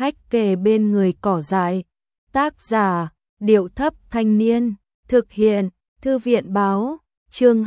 hách kề bên người cỏ dại. Tác giả, Điệu Thấp Thanh Niên. Thực hiện, Thư viện báo. Chương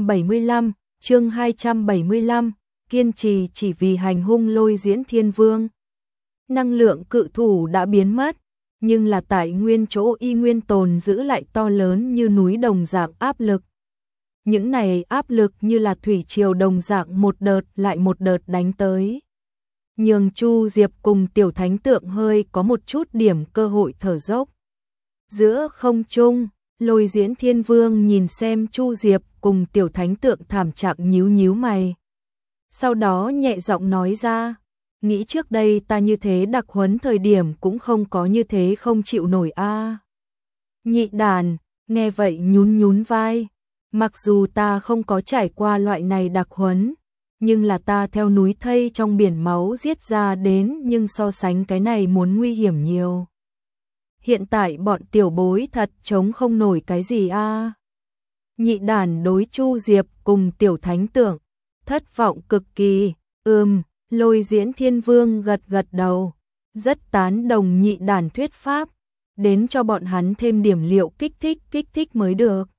275, kiên trì chỉ vì hành hung Lôi Diễn Thiên Vương. Năng lượng cự thủ đã biến mất, nhưng là tại nguyên chỗ y nguyên tồn giữ lại to lớn như núi đồng dạng áp lực. Những này áp lực như là thủy triều đồng dạng một đợt lại một đợt đánh tới. Nhường Chu Diệp cùng Tiểu Thánh Tượng hơi có một chút điểm cơ hội thở dốc. Giữa không trung, Lôi Diễn Thiên Vương nhìn xem Chu Diệp cùng Tiểu Thánh Tượng thảm trạng nhíu nhíu mày. Sau đó nhẹ giọng nói ra, nghĩ trước đây ta như thế đặc huấn thời điểm cũng không có như thế không chịu nổi a. Nhị đàn, nghe vậy nhún nhún vai, mặc dù ta không có trải qua loại này đặc huấn, nhưng là ta theo núi thây trong biển máu giết ra đến, nhưng so sánh cái này muốn nguy hiểm nhiều. Hiện tại bọn tiểu bối thật chống không nổi cái gì a. Nhị đàn đối Chu Diệp cùng Tiểu Thánh Tượng thất vọng cực kỳ. Lôi Diễn Thiên Vương gật gật đầu, rất tán đồng nhị đàn thuyết pháp, đến cho bọn hắn thêm điểm liệu kích thích mới được.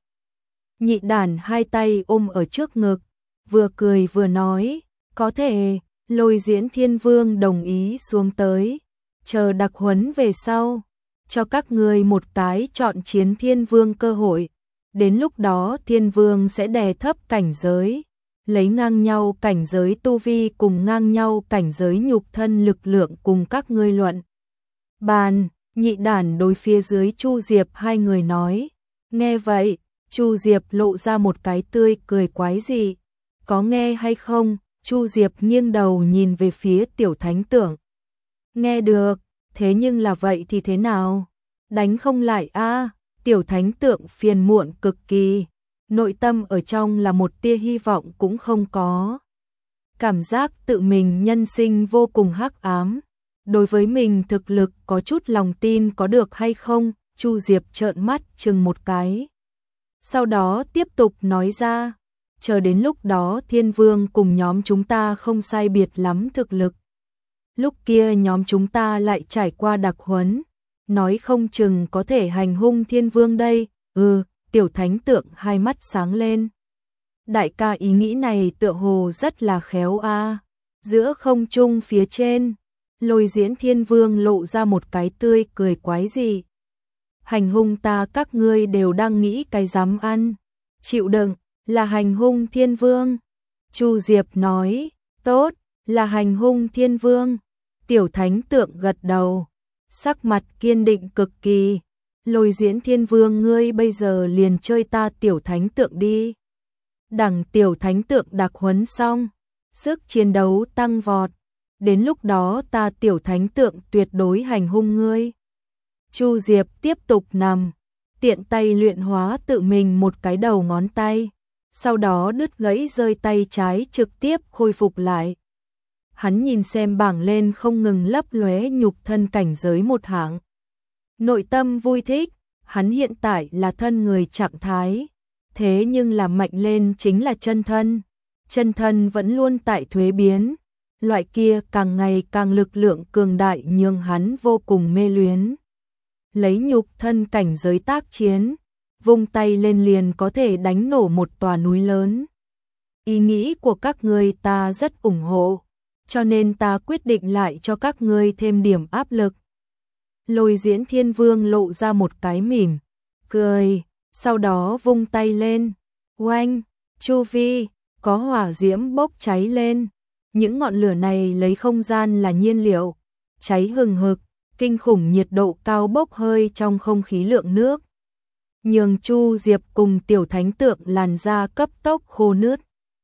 Nhị đàn hai tay ôm ở trước ngực, vừa cười vừa nói, có thể. Lôi Diễn Thiên Vương đồng ý xuống tới, chờ đặc huấn về sau, cho các ngươi một cái chọn chiến Thiên Vương cơ hội, đến lúc đó Thiên Vương sẽ đè thấp cảnh giới, lấy ngang nhau cảnh giới tu vi cùng ngang nhau cảnh giới nhục thân lực lượng cùng các ngươi luận bàn. Nhị đàn đối phía dưới Chu Diệp hai người nói. Nghe vậy, Chu Diệp lộ ra một cái tươi cười quái dị. Có nghe hay không? Chu Diệp nghiêng đầu nhìn về phía Tiểu Thánh Tượng. Nghe được, thế nhưng là vậy thì thế nào? Đánh không lại a? Tiểu Thánh Tượng phiền muộn cực kỳ. Nội tâm ở trong là một tia hy vọng cũng không có. Cảm giác tự mình nhân sinh vô cùng hắc ám. Đối với mình thực lực có chút lòng tin có được hay không? Chu Diệp trợn mắt chừng một cái. Sau đó tiếp tục nói ra, chờ đến lúc đó Thiên Vương cùng nhóm chúng ta không sai biệt lắm thực lực. Lúc kia nhóm chúng ta lại trải qua đặc huấn, nói không chừng có thể hành hung Thiên Vương đây. Tiểu Thánh Tượng hai mắt sáng lên. Đại ca ý nghĩ này tựa hồ rất là khéo a. Giữa không trung phía trên, Lôi Diễn Thiên Vương lộ ra một cái tươi cười quái dị. Hành hung ta các ngươi đều đang nghĩ cái dám ăn. Chịu đựng, là hành hung Thiên Vương. Chu Diệp nói, tốt, là hành hung Thiên Vương. Tiểu Thánh Tượng gật đầu, sắc mặt kiên định cực kỳ. Lôi Diễn Thiên Vương ngươi bây giờ liền chơi ta Tiểu Thánh Tượng đi. Đằng Tiểu Thánh Tượng đặc huấn xong, sức chiến đấu tăng vọt, đến lúc đó ta Tiểu Thánh Tượng tuyệt đối hành hung ngươi. Chu Diệp tiếp tục nằm, tiện tay luyện hóa tự mình một cái đầu ngón tay, sau đó đứt gãy rơi tay trái trực tiếp khôi phục lại. Hắn nhìn xem bảng lên không ngừng lấp lóe nhục thân cảnh giới một hạng. Nội tâm vui thích, hắn hiện tại là thân người trạng thái, thế nhưng là mạnh lên chính là chân thân. Chân thân vẫn luôn tại thuế biến, loại kia càng ngày càng lực lượng cường đại nhường hắn vô cùng mê luyến. Lấy nhục thân cảnh giới tác chiến, vung tay lên liền có thể đánh nổ một tòa núi lớn. Ý nghĩ của các ngươi ta rất ủng hộ, cho nên ta quyết định lại cho các ngươi thêm điểm áp lực. Lôi Diễn Thiên Vương lộ ra một cái mỉm cười, sau đó vung tay lên, oanh, chu vi có hỏa diễm bốc cháy lên. Những ngọn lửa này lấy không gian là nhiên liệu, cháy hừng hực, kinh khủng nhiệt độ cao bốc hơi trong không khí lượng nước, nhường Chu Diệp cùng Tiểu Thánh Tượng làn da cấp tốc khô nứt.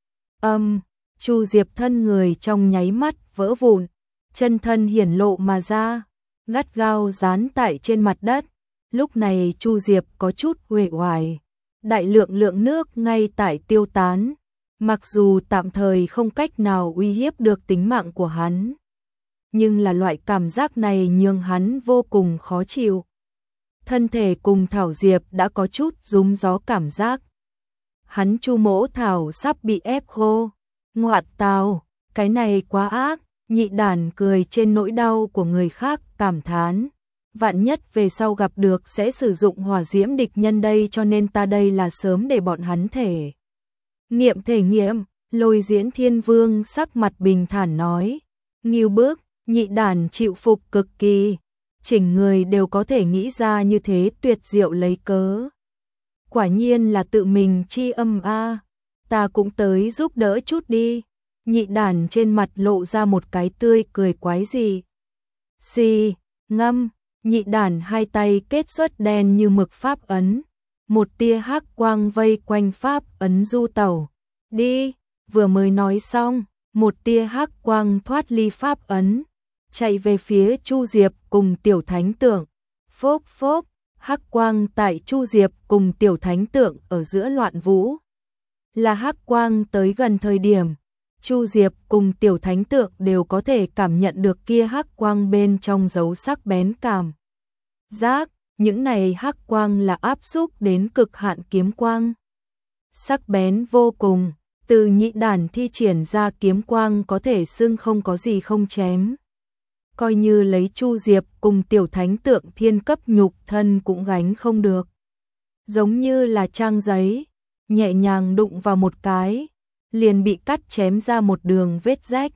Chu Diệp thân người trong nháy mắt vỡ vụn, chân thân hiển lộ mà ra, gắt gao dán tại trên mặt đất. Lúc này Chu Diệp có chút uể oải, đại lượng nước ngay tại tiêu tán, mặc dù tạm thời không cách nào uy hiếp được tính mạng của hắn, nhưng là loại cảm giác này nhường hắn vô cùng khó chịu. Thân thể cùng thảo diệp đã có chút rúm gió cảm giác. Hắn chu mỗ thảo sắp bị ép khô. Ngoạt tào, cái này quá ác. Nhị đàn cười trên nỗi đau của người khác, cảm thán. Vạn nhất về sau gặp được sẽ sử dụng hỏa diễm địch nhân đây, cho nên ta đây là sớm để bọn hắn thể nghiệm. Lôi Diễn Thiên Vương sắc mặt bình thản nói. Ngưu bức, nhị đàn chịu phục cực kỳ. Chỉnh người đều có thể nghĩ ra như thế tuyệt diệu lấy cớ. Quả nhiên là tự mình tri âm a. Ta cũng tới giúp đỡ chút đi. Nhị đàn trên mặt lộ ra một cái tươi cười quái gì. Xì, ngâm, nhị đàn hai tay kết xuất đen như mực pháp ấn. Một tia hắc quang vây quanh pháp ấn du tẩu. Đi, vừa mới nói xong, một tia hắc quang thoát ly pháp ấn, chạy về phía Chu Diệp cùng Tiểu Thánh Tượng. Phốp phốp, hắc quang tại Chu Diệp cùng Tiểu Thánh Tượng ở giữa loạn vũ. Là hắc quang tới gần thời điểm, Chu Diệp cùng Tiểu Thánh Tượng đều có thể cảm nhận được kia hắc quang bên trong dấu sắc bén cảm giác, những này hắc quang là áp xúc đến cực hạn kiếm quang. Sắc bén vô cùng, từ nhị đàn thi triển ra kiếm quang có thể xưng không có gì không chém. Coi như lấy Chu Diệp cùng Tiểu Thánh Tượng thiên cấp nhục thân cũng gánh không được. Giống như là trang giấy, nhẹ nhàng đụng vào một cái, liền bị cắt chém ra một đường vết rách.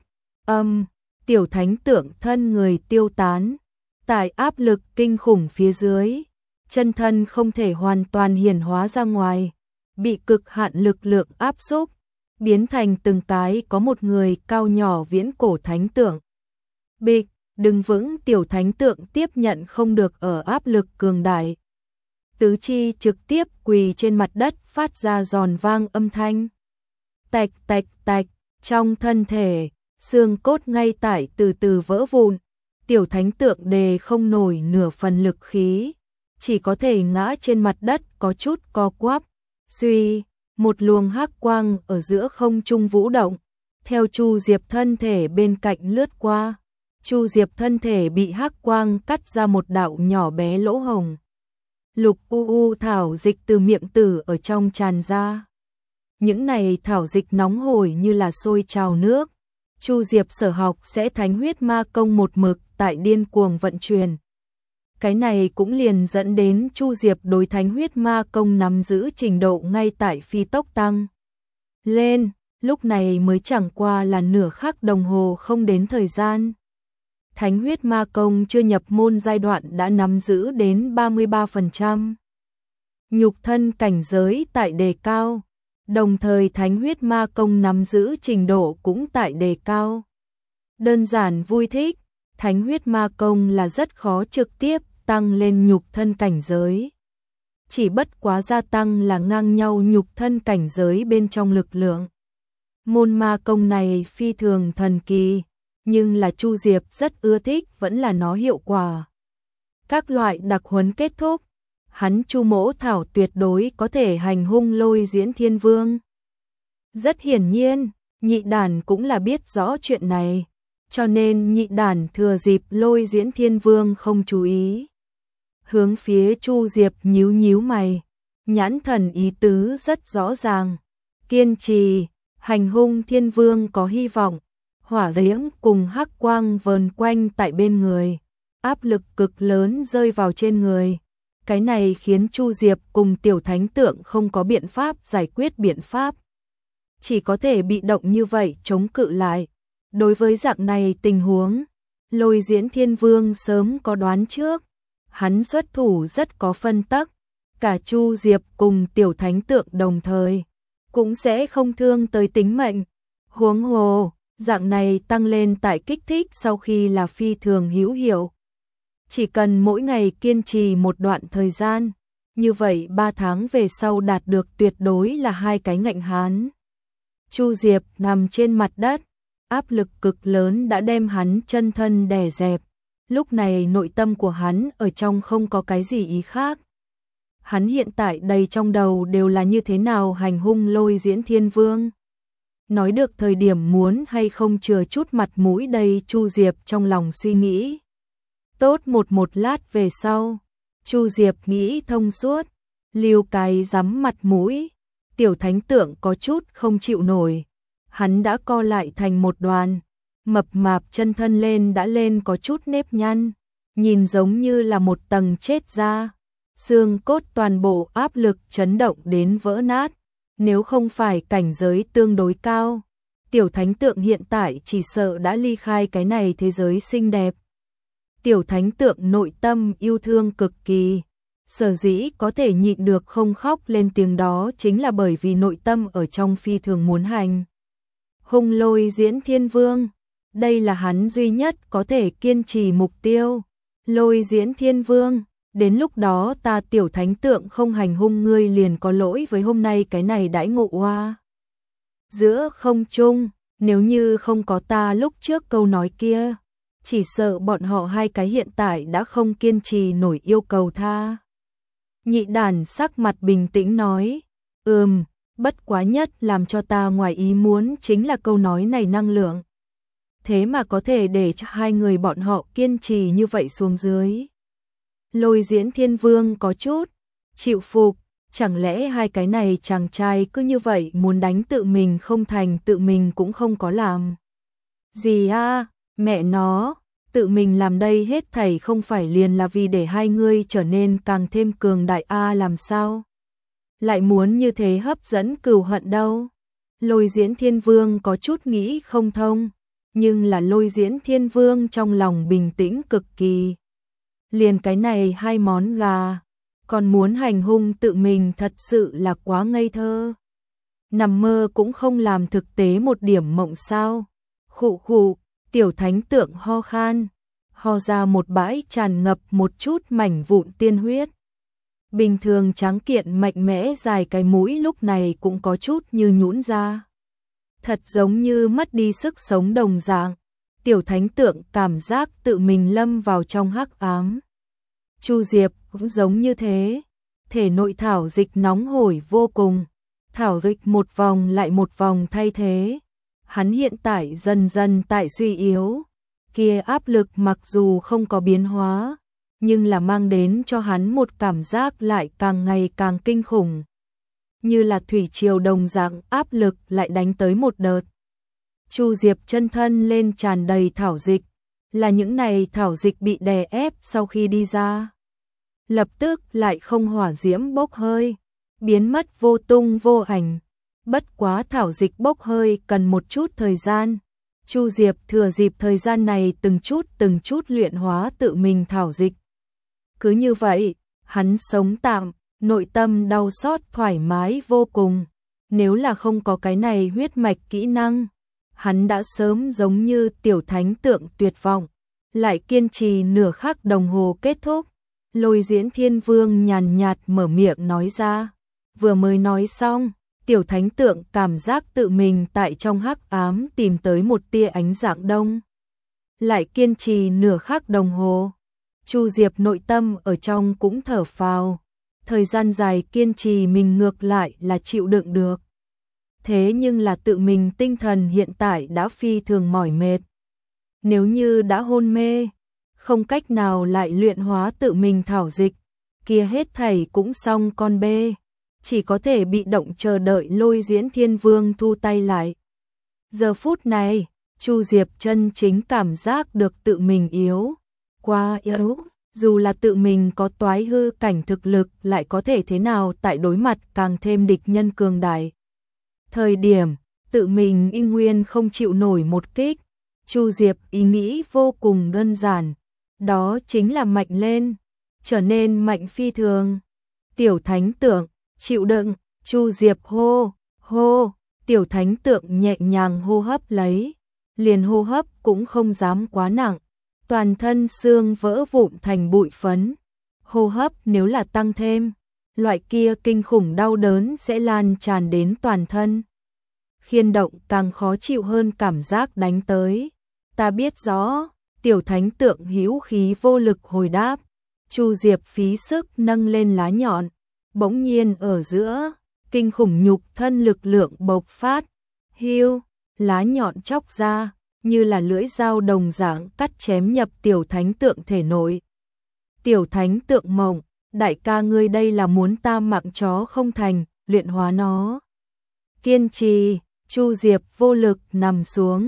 Tiểu Thánh Tượng thân người tiêu tán, tại áp lực kinh khủng phía dưới, chân thân không thể hoàn toàn hiển hóa ra ngoài, bị cực hạn lực lượng áp xúc, biến thành từng cái có một người cao nhỏ viễn cổ thánh tượng. Bịch, đứng vững Tiểu Thánh Tượng tiếp nhận không được ở áp lực cường đại. Tứ chi trực tiếp quỳ trên mặt đất phát ra giòn vang âm thanh. Tạch tạch tạch, trong thân thể, xương cốt ngay tại từ từ vỡ vụn. Tiểu Thánh Tượng đề không nổi nửa phần lực khí, chỉ có thể ngã trên mặt đất có chút co quắp. Suy, một luồng hắc quang ở giữa không trung vũ động, theo Chu Diệp thân thể bên cạnh lướt qua. Chu Diệp thân thể bị hắc quang cắt ra một đạo nhỏ bé lỗ hồng. Lục thảo dịch từ miệng tử ở trong tràn ra. Những này thảo dịch nóng hổi như là sôi trào nước. Chu Diệp sở học sẽ thánh huyết ma công một mực tại điên cuồng vận chuyển. Cái này cũng liền dẫn đến Chu Diệp đối thánh huyết ma công nắm giữ trình độ ngay tại phi tốc tăng lên, lúc này mới chẳng qua là nửa khắc đồng hồ không đến thời gian. Thánh huyết ma công chưa nhập môn giai đoạn đã nắm giữ đến 33%. Nhục thân cảnh giới tại đề cao, đồng thời thánh huyết ma công nắm giữ trình độ cũng tại đề cao. Đơn giản vui thích, thánh huyết ma công là rất khó trực tiếp tăng lên nhục thân cảnh giới. Chỉ bất quá gia tăng là ngang nhau nhục thân cảnh giới bên trong lực lượng. Môn ma công này phi thường thần kỳ, nhưng là Chu Diệp rất ưa thích vẫn là nó hiệu quả. Các loại đặc huấn kết thúc, hắn Chu Mỗ Thảo tuyệt đối có thể hành hung Lôi Diễn Thiên Vương. Rất hiển nhiên, nhị đàn cũng là biết rõ chuyện này, cho nên nhị đàn thừa dịp Lôi Diễn Thiên Vương không chú ý, hướng phía Chu Diệp nhíu nhíu mày, nhãn thần ý tứ rất rõ ràng, kiên trì, hành hung Thiên Vương có hy vọng. Hỏa diễm cùng hắc quang vờn quanh tại bên người, áp lực cực lớn rơi vào trên người. Cái này khiến Chu Diệp cùng Tiểu Thánh Tượng không có biện pháp giải quyết biện pháp, chỉ có thể bị động như vậy chống cự lại. Đối với dạng này tình huống, Lôi Diễn Thiên Vương sớm có đoán trước, hắn xuất thủ rất có phân tắc, cả Chu Diệp cùng Tiểu Thánh Tượng đồng thời cũng sẽ không thương tới tính mệnh. Huống hồ, dạng này tăng lên tại kích thích sau khi là phi thường hữu hiệu. Chỉ cần mỗi ngày kiên trì một đoạn thời gian, như vậy 3 tháng về sau đạt được tuyệt đối là 2 cái ngạnh hán. Chu Diệp nằm trên mặt đất, áp lực cực lớn đã đem hắn chân thân đè dẹp. Lúc này nội tâm của hắn ở trong không có cái gì ý khác. Hắn hiện tại đầy trong đầu đều là như thế nào hành hung Lôi Diễn Thiên Vương. Nói được thời điểm muốn hay không chừa chút mặt mũi đây, Chu Diệp trong lòng suy nghĩ. Tốt một lát về sau, Chu Diệp nghĩ thông suốt, lưu cái rắm mặt mũi. Tiểu Thánh Tượng có chút không chịu nổi, hắn đã co lại thành một đoàn, mập mạp chân thân lên đã lên có chút nếp nhăn, nhìn giống như là một tầng chết da, xương cốt toàn bộ áp lực chấn động đến vỡ nát, nếu không phải cảnh giới tương đối cao, tiểu thánh tượng hiện tại chỉ sợ đã ly khai cái này thế giới xinh đẹp. Tiểu thánh tượng nội tâm yêu thương cực kỳ, sở dĩ có thể nhịn được không khóc lên tiếng đó chính là bởi vì nội tâm ở trong phi thường muốn hành hung Lôi Diễn Thiên Vương. Đây là hắn duy nhất có thể kiên trì mục tiêu. Lôi Diễn Thiên Vương, đến lúc đó ta tiểu thánh tượng không hành hung ngươi liền có lỗi với hôm nay cái này đãi ngộ oa. Giữa không trung, nếu như không có ta lúc trước câu nói kia, chỉ sợ bọn họ hai cái hiện tại đã không kiên trì nổi yêu cầu tha. Nhị đàn sắc mặt bình tĩnh nói, bất quá nhất làm cho ta ngoài ý muốn chính là câu nói này năng lượng. Thế mà có thể để cho hai người bọn họ kiên trì như vậy xuống dưới. Lôi Diễn Thiên Vương có chút chịu phục, chẳng lẽ hai cái này chàng trai cứ như vậy muốn đánh tự mình không thành, tự mình cũng không có làm. Gì a, mẹ nó, tự mình làm đây hết thảy không phải liền là vì để hai người trở nên càng thêm cường đại a, làm sao lại muốn như thế hấp dẫn cừu hận đâu. Lôi Diễn Thiên Vương có chút nghĩ không thông, nhưng là Lôi Diễn Thiên Vương trong lòng bình tĩnh cực kỳ. Liền cái này hai món gà, còn muốn hành hung tự mình thật sự là quá ngây thơ. Nằm mơ cũng không làm thực tế một điểm mộng sao. Khụ khụ, tiểu thánh tượng ho khan, ho ra một bãi tràn ngập một chút mảnh vụn tiên huyết. Bình thường tráng kiện mạnh mẽ dài cái mũi lúc này cũng có chút như nhũn ra. Thật giống như mất đi sức sống đồng dạng. Tiểu thánh tượng cảm giác tự mình lâm vào trong hắc ám. Chu Diệp cũng giống như thế, thể nội thảo dịch nóng hổi vô cùng, thảo dịch một vòng lại một vòng thay thế. Hắn hiện tại dần dần tại suy yếu, kia áp lực mặc dù không có biến hóa, nhưng là mang đến cho hắn một cảm giác lại càng ngày càng kinh khủng. Như là thủy triều đồng dạng áp lực lại đánh tới một đợt. Chu Diệp chân thân lên tràn đầy thảo dịch, là những này thảo dịch bị đè ép sau khi đi ra. Lập tức lại không hỏa diễm bốc hơi, biến mất vô tung vô ảnh. Bất quá thảo dịch bốc hơi cần một chút thời gian. Chu Diệp thừa dịp thời gian này từng chút luyện hóa tự mình thảo dịch. Cứ như vậy, hắn sống tạm, nội tâm đau xót thoải mái vô cùng. Nếu là không có cái này huyết mạch kỹ năng, hắn đã sớm giống như tiểu thánh tượng tuyệt vọng, lại kiên trì nửa khắc đồng hồ kết thúc. Lôi Diễn Thiên Vương nhàn nhạt mở miệng nói ra, vừa mới nói xong, tiểu thánh tượng cảm giác tự mình tại trong hắc ám tìm tới một tia ánh dạng đông. Lại kiên trì nửa khắc đồng hồ, Chu Diệp nội tâm ở trong cũng thở phào, thời gian dài kiên trì mình ngược lại là chịu đựng được. Thế nhưng là tự mình tinh thần hiện tại đã phi thường mỏi mệt. Nếu như đã hôn mê, không cách nào lại luyện hóa tự mình thảo dịch, kia hết thảy cũng xong con bê, chỉ có thể bị động chờ đợi Lôi Diễn Thiên Vương thu tay lại. Giờ phút này, Chu Diệp chân chính cảm giác được tự mình yếu, quá yếu, dù là tự mình có toái hư cảnh thực lực lại có thể thế nào tại đối mặt càng thêm địch nhân cường đại. Thời điểm, tự mình y nguyên không chịu nổi một kích, Chu Diệp ý nghĩ vô cùng đơn giản, đó chính là mạnh lên, trở nên mạnh phi thường. Tiểu thánh tượng, chịu đựng, Chu Diệp hô, hô, tiểu thánh tượng nhẹ nhàng hô hấp lấy, liền hô hấp cũng không dám quá nặng, toàn thân xương vỡ vụn thành bụi phấn. Hô hấp nếu là tăng thêm, loại kia kinh khủng đau đớn sẽ lan tràn đến toàn thân. Khiên động càng khó chịu hơn cảm giác đánh tới. Ta biết rõ, tiểu thánh tượng hữu khí vô lực hồi đáp. Chu Diệp phí sức nâng lên lá nhọn, bỗng nhiên ở giữa, kinh khủng nhục thân lực lượng bộc phát. Hiu, lá nhọn chóc ra, như là lưỡi dao đồng dạng cắt chém nhập tiểu thánh tượng thể nội. Tiểu thánh tượng mộng, đại ca ngươi đây là muốn ta mạng chó không thành, luyện hóa nó. Kiên trì, Chu Diệp vô lực nằm xuống,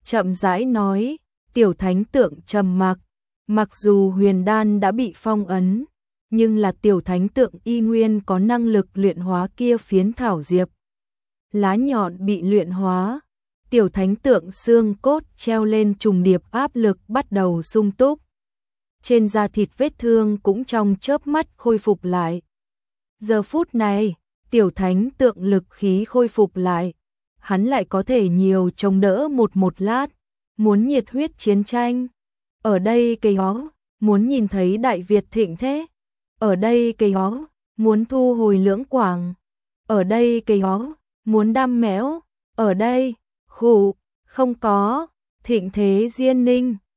chậm rãi nói, tiểu thánh tượng trầm mặc, mặc dù huyền đan đã bị phong ấn, nhưng là tiểu thánh tượng y nguyên có năng lực luyện hóa kia phiến thảo diệp. Lá nhọn bị luyện hóa, tiểu thánh tượng xương cốt treo lên trùng điệp áp lực bắt đầu sung túc. Trên da thịt vết thương cũng trong chớp mắt khôi phục lại. Giờ phút này, tiểu thánh tượng lực khí khôi phục lại, hắn lại có thể nhiều chống đỡ một lát, muốn nhiệt huyết chiến tranh. Ở đây cây hó, muốn nhìn thấy Đại Việt thịnh thế. Ở đây cây hó, muốn thu hồi Lưỡng Quảng. Ở đây cây hó, muốn đam mẽo. Ở đây, khủ, không có, thịnh thế Diên Ninh.